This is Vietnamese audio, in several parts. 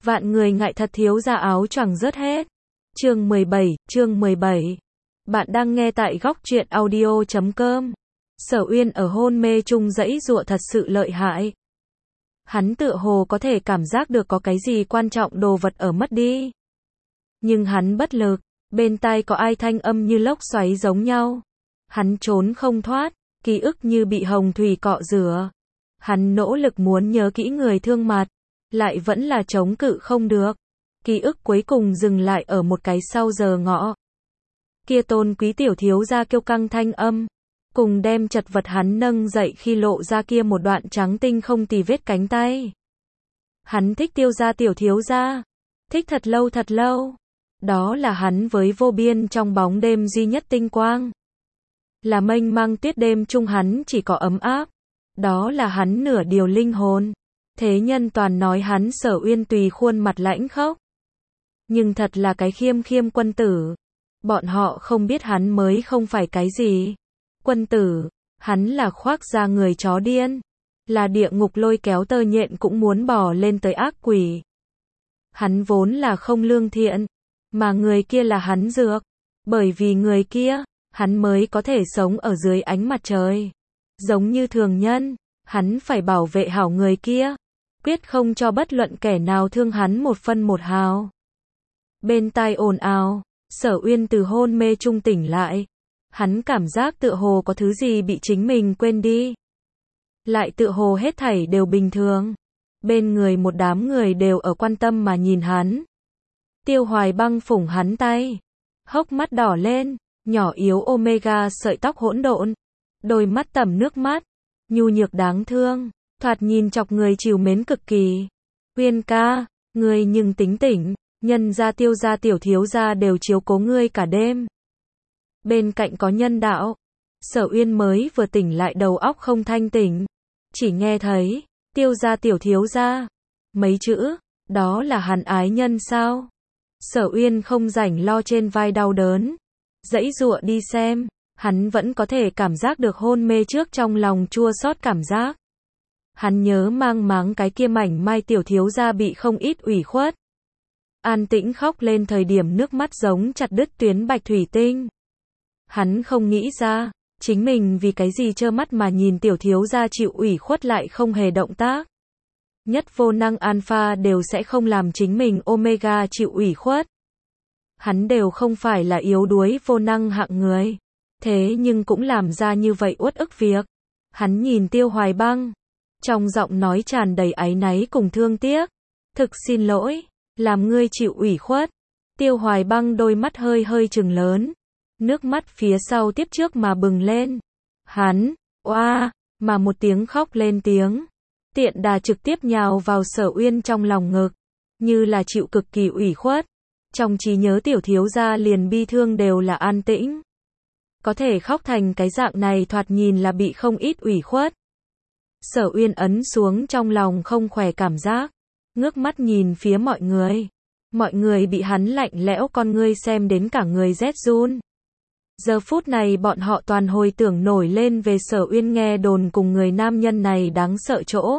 Vạn người ngại thật thiếu gia áo choàng rớt hết. Chương 17. Bạn đang nghe tại góc truyện audio.com. Sở Uyên ở hôn mê chung giãy giụa thật sự lợi hại. Hắn tựa hồ có thể cảm giác được có cái gì quan trọng đồ vật ở mất đi. Nhưng hắn bất lực, bên tai có ai thanh âm như lốc xoáy giống nhau. Hắn trốn không thoát, ký ức như bị hồng thủy cọ rửa. Hắn nỗ lực muốn nhớ kỹ người thương mặt, lại vẫn là chống cự không được. Ký ức cuối cùng dừng lại ở một cái sau giờ ngọ. Kia tôn quý tiểu thiếu gia kêu căng thanh âm, cùng đem chật vật hắn nâng dậy khi lộ ra kia một đoạn trắng tinh không tì vết cánh tay. Hắn thích Tiêu gia tiểu thiếu gia, thích thật lâu. Đó là hắn với vô biên trong bóng đêm duy nhất tinh quang. Là mênh mang tuyết đêm chung hắn chỉ có ấm áp. Đó là hắn nửa điều linh hồn. Thế nhân toàn nói hắn Sở Uyên tùy khuôn mặt lãnh khốc. Nhưng thật là cái khiêm quân tử. Bọn họ không biết hắn mới không phải cái gì. Quân tử, hắn là khoác da người chó điên. Là địa ngục lôi kéo tơ nhện cũng muốn bỏ lên tới ác quỷ. Hắn vốn là không lương thiện. Mà người kia là hắn dược. Bởi vì người kia, hắn mới có thể sống ở dưới ánh mặt trời. Giống như thường nhân, hắn phải bảo vệ hảo người kia. Quyết không cho bất luận kẻ nào thương hắn một phân một hào. Bên tai ồn ào, Sở Uyên từ hôn mê trung tỉnh lại. Hắn cảm giác tựa hồ có thứ gì bị chính mình quên đi. Lại tựa hồ hết thảy đều bình thường. Bên người một đám người đều ở quan tâm mà nhìn hắn. Tiêu Hoài Băng phủng hắn tay, hốc mắt đỏ lên, nhỏ yếu Omega sợi tóc hỗn độn, đôi mắt tẩm nước mắt, nhu nhược đáng thương, thoạt nhìn chọc người trìu mến cực kỳ. Uyên ca, ngươi nhưng tính tỉnh, nhân gia Tiêu gia tiểu thiếu gia đều chiếu cố ngươi cả đêm. Bên cạnh có nhân đạo. Sở Uyên mới vừa tỉnh lại đầu óc không thanh tỉnh, chỉ nghe thấy Tiêu gia tiểu thiếu gia mấy chữ, đó là hắn ái nhân sao? Sở Uyên không rảnh lo trên vai đau đớn, giãy giụa đi xem, hắn vẫn có thể cảm giác được hôn mê trước trong lòng chua xót cảm giác. Hắn nhớ mang máng cái kia mảnh mai tiểu thiếu gia bị không ít ủy khuất. An tĩnh khóc lên thời điểm nước mắt giống chặt đứt tuyến bạch thủy tinh. Hắn không nghĩ ra, chính mình vì cái gì trơ mắt mà nhìn tiểu thiếu gia chịu ủy khuất lại không hề động tác. Nhất vô năng alpha đều sẽ không làm chính mình omega chịu ủy khuất. Hắn đều không phải là yếu đuối vô năng hạng người. Thế nhưng cũng làm ra như vậy uất ức việc. Hắn nhìn Tiêu Hoài Băng, trong giọng nói tràn đầy áy náy cùng thương tiếc. Thực xin lỗi, làm ngươi chịu ủy khuất. Tiêu Hoài Băng đôi mắt hơi trừng lớn. Nước mắt phía sau tiếp trước mà bừng lên. Hắn, oa, mà một tiếng khóc lên tiếng. Tiện đà trực tiếp nhào vào Sở Uyên trong lòng ngực. Như là chịu cực kỳ ủy khuất. Trong trí nhớ tiểu thiếu gia liền bi thương đều là an tĩnh. Có thể khóc thành cái dạng này thoạt nhìn là bị không ít ủy khuất. Sở Uyên ấn xuống trong lòng không khỏe cảm giác. Ngước mắt nhìn phía mọi người. Mọi người bị hắn lạnh lẽo con ngươi xem đến cả người rét run. Giờ phút này bọn họ toàn hồi tưởng nổi lên về Sở Uyên nghe đồn cùng người nam nhân này đáng sợ chỗ.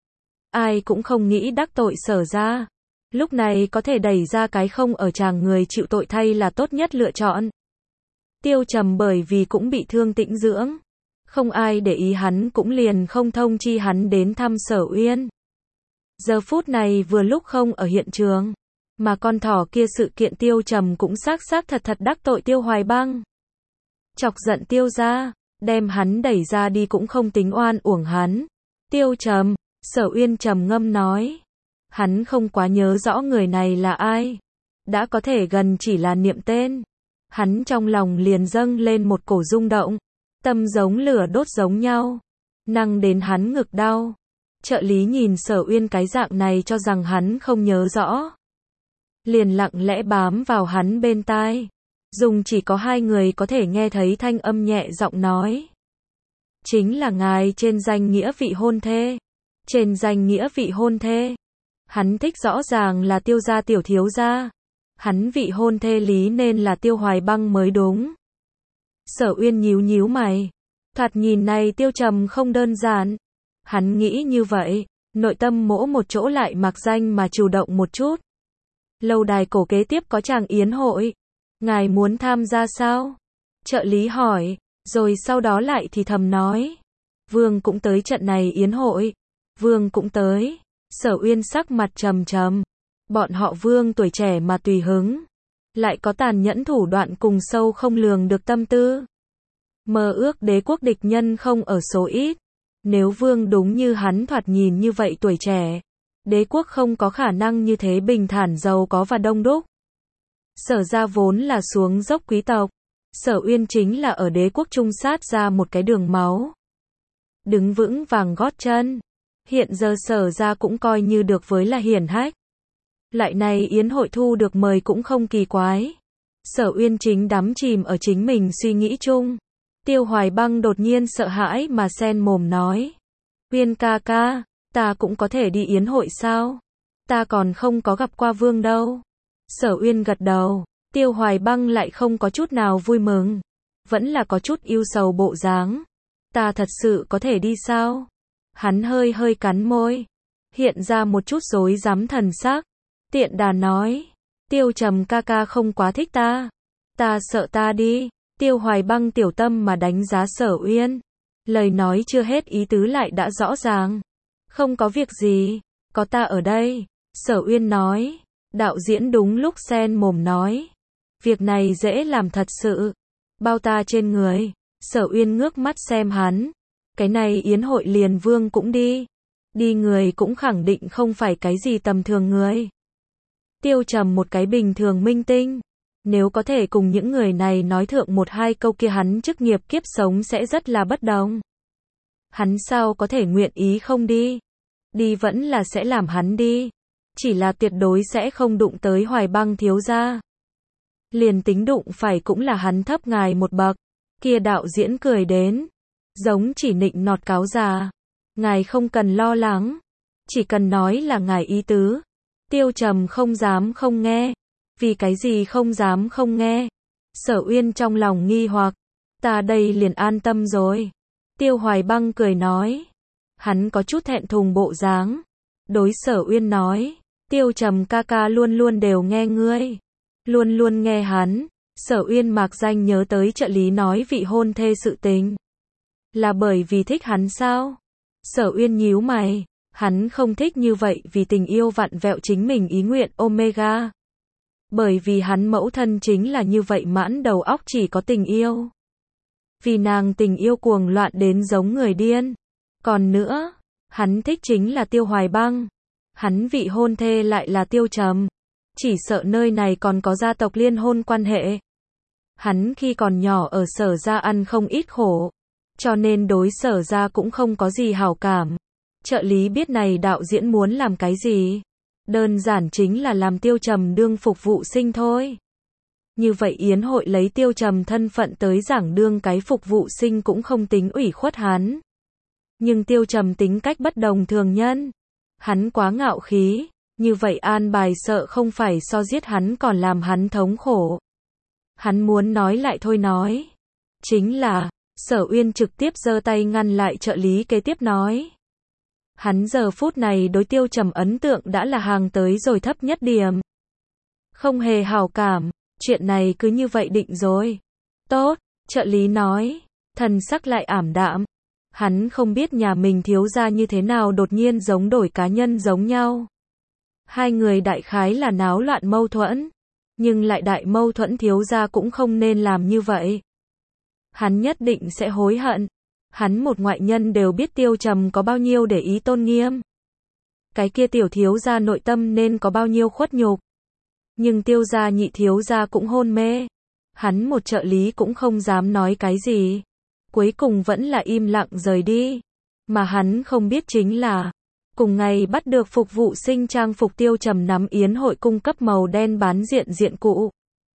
Ai cũng không nghĩ đắc tội Sở gia. Lúc này có thể đẩy ra cái không ở chàng người chịu tội thay là tốt nhất lựa chọn. Tiêu Trầm bởi vì cũng bị thương tĩnh dưỡng. Không ai để ý hắn cũng liền không thông chi hắn đến thăm Sở Uyên. Giờ phút này vừa lúc không ở hiện trường. Mà con thỏ kia sự kiện Tiêu Trầm cũng xác thật đắc tội Tiêu Hoài Băng. Chọc giận Tiêu gia, đem hắn đẩy ra đi cũng không tính oan uổng hắn. Tiêu Trầm, Sở Uyên trầm ngâm nói. Hắn không quá nhớ rõ người này là ai. Đã có thể gần chỉ là niệm tên. Hắn trong lòng liền dâng lên một cổ rung động. Tâm giống lửa đốt giống nhau. Năng đến hắn ngực đau. Trợ lý nhìn Sở Uyên cái dạng này cho rằng hắn không nhớ rõ. Liền lặng lẽ bám vào hắn bên tai. Dùng chỉ có hai người có thể nghe thấy thanh âm nhẹ giọng nói. Chính là ngài trên danh nghĩa vị hôn thê. Trên danh nghĩa vị hôn thê. Hắn thích rõ ràng là Tiêu gia tiểu thiếu gia. Hắn vị hôn thê lý nên là Tiêu Hoài Băng mới đúng. Sở Uyên nhíu mày. Thoạt nhìn này Tiêu Trầm không đơn giản. Hắn nghĩ như vậy. nội tâm mỗ một chỗ lại mặc danh mà chủ động một chút. Lâu đài cổ kế tiếp có chàng yến hội. Ngài muốn tham gia sao? Trợ lý hỏi, rồi sau đó lại thì thầm nói. Vương cũng tới trận này yến hội. Vương cũng tới. Sở Uyên sắc mặt trầm trầm. Bọn họ Vương tuổi trẻ mà tùy hứng. Lại có tàn nhẫn thủ đoạn cùng sâu không lường được tâm tư. Mơ ước đế quốc địch nhân không ở số ít. Nếu Vương đúng như hắn thoạt nhìn như vậy tuổi trẻ, đế quốc không có khả năng như thế bình thản giàu có và đông đúc. Sở gia vốn là xuống dốc quý tộc. Sở Uyên chính là ở đế quốc trung sát ra một cái đường máu. Đứng vững vàng gót chân. Hiện giờ sở gia cũng coi như được với là hiển hách. Lại này yến hội thu được mời cũng không kỳ quái. Sở Uyên chính đắm chìm ở chính mình suy nghĩ chung. Tiêu Hoài Băng đột nhiên sợ hãi mà sen mồm nói. Uyên ca ca, ta cũng có thể đi yến hội sao? Ta còn không có gặp qua Vương đâu. Sở Uyên gật đầu. Tiêu Hoài Băng lại không có chút nào vui mừng. Vẫn là có chút yêu sầu bộ dáng. Ta thật sự có thể đi sao? Hắn hơi hơi cắn môi. Hiện ra một chút rối rắm thần sắc. Tiện đà nói. Tiêu Trầm ca ca không quá thích ta. Ta sợ ta đi. Tiêu Hoài Băng tiểu tâm mà đánh giá Sở Uyên. Lời nói chưa hết ý tứ lại đã rõ ràng. Không có việc gì. Có ta ở đây. Sở Uyên nói. Đạo diễn đúng lúc sen mồm nói. Việc này dễ làm thật sự. Bao ta trên người. Sở Uyên ngước mắt xem hắn. Cái này yến hội liền Vương cũng đi. Đi người cũng khẳng định không phải cái gì tầm thường người. Tiêu Trầm một cái bình thường minh tinh. Nếu có thể cùng những người này nói thượng một hai câu kia hắn chức nghiệp kiếp sống sẽ rất là bất đồng. Hắn sao có thể nguyện ý không đi. Đi vẫn là sẽ làm hắn đi. Chỉ là tuyệt đối sẽ không đụng tới Hoài Băng thiếu gia. Liền tính đụng phải cũng là hắn thấp ngài một bậc. Kia đạo diễn cười đến. Giống chỉ nịnh nọt cáo già. Ngài không cần lo lắng. Chỉ cần nói là ngài ý tứ. Tiêu Trầm không dám không nghe. Vì cái gì không dám không nghe? Sở Uyên trong lòng nghi hoặc. Ta đây liền an tâm rồi. Tiêu Hoài Băng cười nói. Hắn có chút thẹn thùng bộ dáng. Đối Sở Uyên nói. Tiêu Trầm ca ca luôn luôn đều nghe ngươi. Luôn luôn nghe hắn. Sở Uyên mạc danh nhớ tới trợ lý nói vị hôn thê sự tình. Là bởi vì thích hắn sao? Sở Uyên nhíu mày. Hắn không thích như vậy vì tình yêu vặn vẹo chính mình ý nguyện Omega. Bởi vì hắn mẫu thân chính là như vậy mãn đầu óc chỉ có tình yêu. Vì nàng tình yêu cuồng loạn đến giống người điên. Còn nữa, hắn thích chính là Tiêu Hoài Băng. Hắn vị hôn thê lại là Tiêu Trầm. Chỉ sợ nơi này còn có gia tộc liên hôn quan hệ. Hắn khi còn nhỏ ở Sở gia ăn không ít khổ. Cho nên đối Sở gia cũng không có gì hảo cảm. Trợ lý biết này đạo diễn muốn làm cái gì. Đơn giản chính là làm Tiêu Trầm đương phục vụ sinh thôi. Như vậy yến hội lấy Tiêu Trầm thân phận tới giảng đương cái phục vụ sinh cũng không tính ủy khuất hắn. Nhưng Tiêu Trầm tính cách bất đồng thường nhân. Hắn quá ngạo khí. Như vậy an bài sợ không phải so giết hắn còn làm hắn thống khổ. Hắn muốn nói lại thôi nói. Chính là, Sở Uyên trực tiếp giơ tay ngăn lại trợ lý kế tiếp nói. Hắn giờ phút này đối Tiêu Trầm ấn tượng đã là hàng tới rồi thấp nhất điểm. Không hề hảo cảm, chuyện này cứ như vậy định rồi. Tốt, trợ lý nói, thần sắc lại ảm đạm. Hắn không biết nhà mình thiếu gia như thế nào đột nhiên giống đổi cá nhân giống nhau. Hai người đại khái là náo loạn mâu thuẫn. Nhưng lại đại mâu thuẫn thiếu gia cũng không nên làm như vậy. Hắn nhất định sẽ hối hận. Hắn một ngoại nhân đều biết Tiêu Trầm có bao nhiêu để ý tôn nghiêm. Cái kia tiểu thiếu gia nội tâm nên có bao nhiêu khuất nhục. Nhưng Tiêu gia nhị thiếu gia cũng hôn mê. Hắn một trợ lý cũng không dám nói cái gì. Cuối cùng vẫn là im lặng rời đi. Mà hắn không biết chính là, cùng ngày bắt được phục vụ sinh trang phục Tiêu Trầm nắm yến hội cung cấp màu đen bán diện cụ.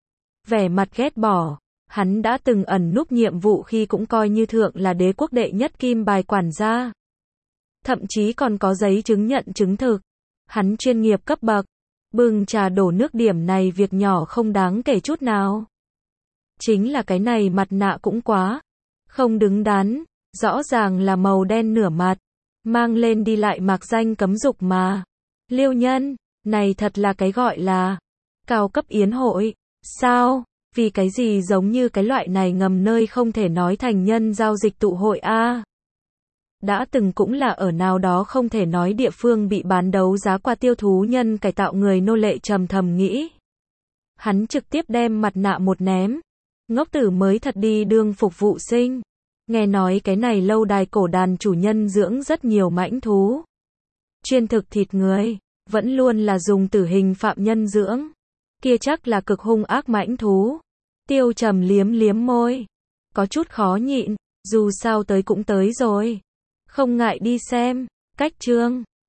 Vẻ mặt ghét bỏ. Hắn đã từng ẩn núp nhiệm vụ khi cũng coi như thượng là đế quốc đệ nhất kim bài quản gia. Thậm chí còn có giấy chứng nhận chứng thực. Hắn chuyên nghiệp cấp bậc. Bưng trà đổ nước điểm này việc nhỏ không đáng kể chút nào. Chính là cái này mặt nạ cũng quá không đứng đắn. Rõ ràng là màu đen nửa mặt. mang lên đi lại mạc danh cấm dục mà. Liêu nhân, này thật là cái gọi là cao cấp yến hội. Sao? Vì cái gì giống như cái loại này ngầm nơi không thể nói thành nhân giao dịch tụ hội a. Đã từng cũng là ở nào đó không thể nói địa phương bị bán đấu giá qua tiêu thú nhân cải tạo người nô lệ trầm thầm nghĩ. Hắn trực tiếp đem mặt nạ một ném. Ngốc tử mới thật đi đương phục vụ sinh. Nghe nói cái này lâu đài cổ đàn chủ nhân dưỡng rất nhiều mãnh thú. Chuyên thực thịt người, vẫn luôn là dùng tử hình phạm nhân dưỡng. Kia chắc là cực hung ác mãnh thú. Tiêu Trầm liếm liếm môi. Có chút khó nhịn, dù sao tới cũng tới rồi. Không ngại đi xem. Cách chương